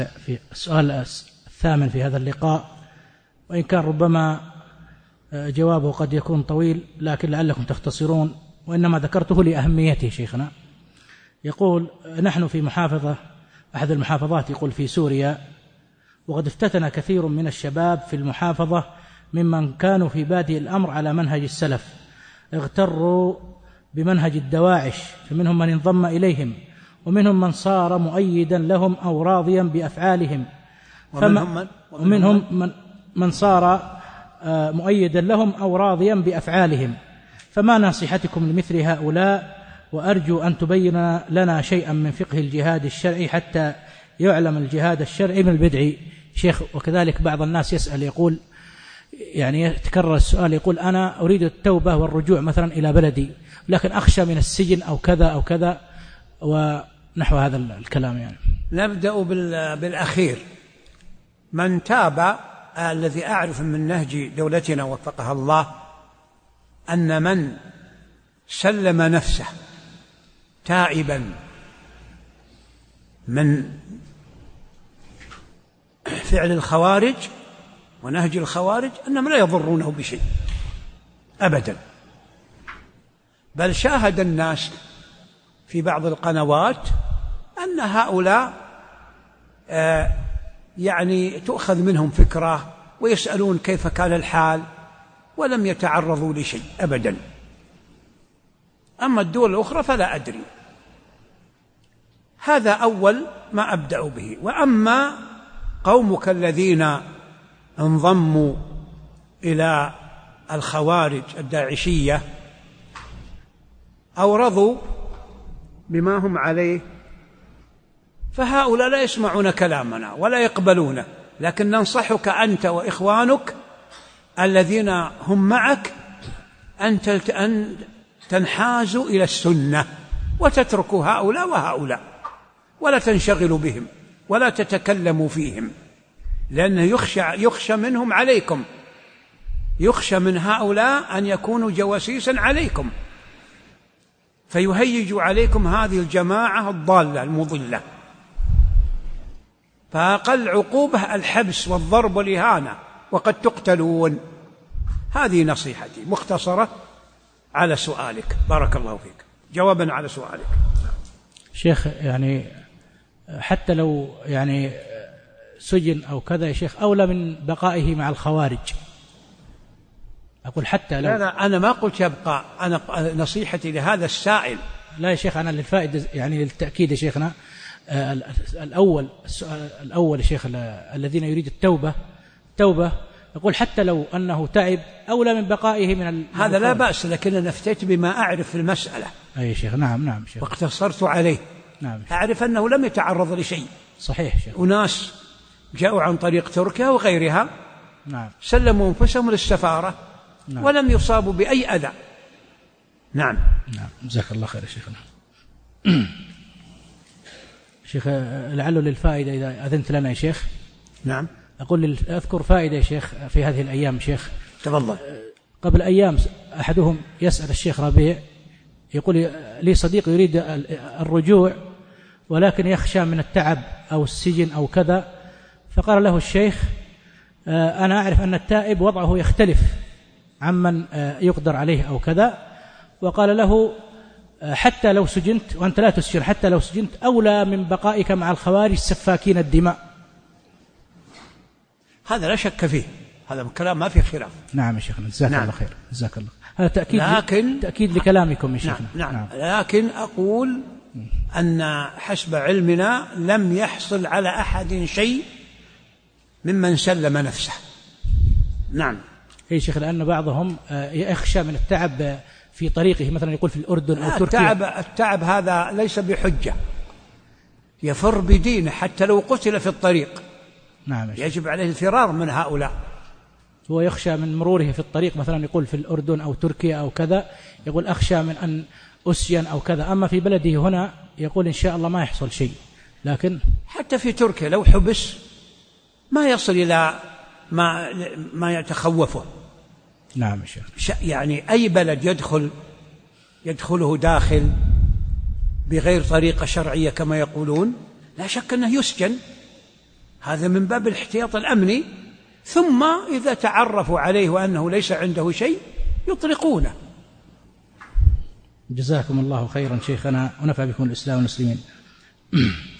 في السؤال الثامن في هذا اللقاء، وإن كان ربما جوابه قد يكون طويل لكن لعلكم تختصرون، وإنما ذكرته لأهميته شيخنا. يقول: نحن في محافظة، أحد المحافظات، يقول في سوريا، وقد افتتن كثير من الشباب في المحافظة ممن كانوا في بادئ الأمر على منهج السلف، اغتروا بمنهج الدواعش، فمنهم من انضم إليهم، ومنهم من صار مؤيدا لهم أو راضيا بأفعالهم، ومنهم من صار مؤيدا لهم أو راضيا بأفعالهم. فما نصيحتكم لمثل هؤلاء؟ وأرجو أن تبين لنا شيئا من فقه الجهاد الشرعي حتى يعلم الجهاد الشرعي من البدعي. شيخ، وكذلك بعض الناس يسأل، يقول يعني يتكرر السؤال، يقول: أنا أريد التوبة والرجوع مثلا إلى بلدي، لكن أخشى من السجن أو كذا أو كذا ونحو هذا الكلام. يعني نبدأ بالأخير. من تاب، الذي أعرف من نهج دولتنا وفقها الله أن من سلم نفسه تائبا من فعل الخوارج ونهج الخوارج أنهم لا يضرونه بشيء أبدا، بل شاهد الناس في بعض القنوات أن هؤلاء يعني تؤخذ منهم فكرة ويسألون كيف كان الحال ولم يتعرضوا لشيء أبدا. أما الدول الأخرى فلا أدري. هذا أول ما أبدأ به. وأما قومك الذين انضموا إلى الخوارج الداعشية أو رضوا بما هم عليه، فهؤلاء لا يسمعون كلامنا ولا يقبلونه، لكن ننصحك أنت وإخوانك الذين هم معك أن تنحازوا إلى السنة وتتركوا هؤلاء وهؤلاء، ولا تنشغلوا بهم ولا تتكلموا فيهم، لأنه يخشى منهم عليكم، يخشى من هؤلاء أن يكونوا جواسيسا عليكم فيهيجوا عليكم هذه الجماعة الضالة المضلة. فأقل عقوبة الحبس والضرب والإهانة، وقد تقتلون. هذه نصيحتي مختصرة على سؤالك، بارك الله فيك، جوابا على سؤالك. شيخ، يعني حتى لو يعني سجن أو كذا يا شيخ، أولى من بقائه مع الخوارج. أقول حتى لو لا أنا ما قلت يبقى، أنا نصيحتي لهذا السائل. لا يا شيخ، أنا للفائدة يعني للتأكيد يا شيخنا. السؤال الأول يا شيخ، الذين يريد التوبة يقول حتى لو أنه تعب أولى من بقائه من هذا لا بأس، لكن نفتيت بما أعرف في المسألة. أي شيخ، نعم شيخ، واقتصرت عليه. نعم، أعرف أنه لم يتعرض لشيء. صحيح شيخ. وناس جاءوا عن طريق تركيا وغيرها، نعم، سلموا أنفسهم للسفارة، نعم، ولم يصابوا بأي أذى. نعم، جزاك الله خير يا شيخنا. شيخ، لعله للفائدة إذا أذنت لنا يا شيخ. نعم، أقول أذكر فائدة يا شيخ في هذه الأيام. شيخ، تفضل. قبل أيام أحدهم يسأل الشيخ ربيع، يقول لي صديق يريد الرجوع ولكن يخشى من التعب أو السجن أو كذا، فقال له الشيخ: أنا أعرف أن التائب وضعه يختلف عمن يقدر عليه أو كذا، وقال له: حتى لو سجنت، وأنت لا تسجن، حتى لو سجنت أولى من بقائك مع الخوارج سفاكين الدماء. هذا لا شك فيه، هذا كلام ما فيه خلاف. نعم يا شيخنا، جزاك الله خير، جزاك الله. هذا تأكيد لكلامكم يا شيخنا. نعم. لكن أقول أن حسب علمنا لم يحصل على أحد شيء ممن سلم نفسه. نعم. أي شيخ، لأن بعضهم يخشى من التعب في طريقه، مثلا يقول في الأردن أو تركيا. التعب هذا ليس بحجة، يفر بدينه حتى لو قتل في الطريق. نعم، يجب عليه الفرار من هؤلاء. هو يخشى من مروره في الطريق، مثلا يقول في الأردن أو تركيا أو كذا، يقول أخشى من أن أسين أو كذا. أما في بلده هنا يقول إن شاء الله ما يحصل شيء. لكن حتى في تركيا لو حبس ما يصل إلى ما يتخوفه. نعم شيخ. يعني أي بلد يدخله داخل بغير طريقة شرعية كما يقولون، لا شك أنه يسجن هذا من باب الاحتياط الأمني، ثم إذا تعرفوا عليه وأنه ليس عنده شيء يطلقونه. جزاكم الله خيرا شيخنا ونفع بكم الإسلام والمسلمين.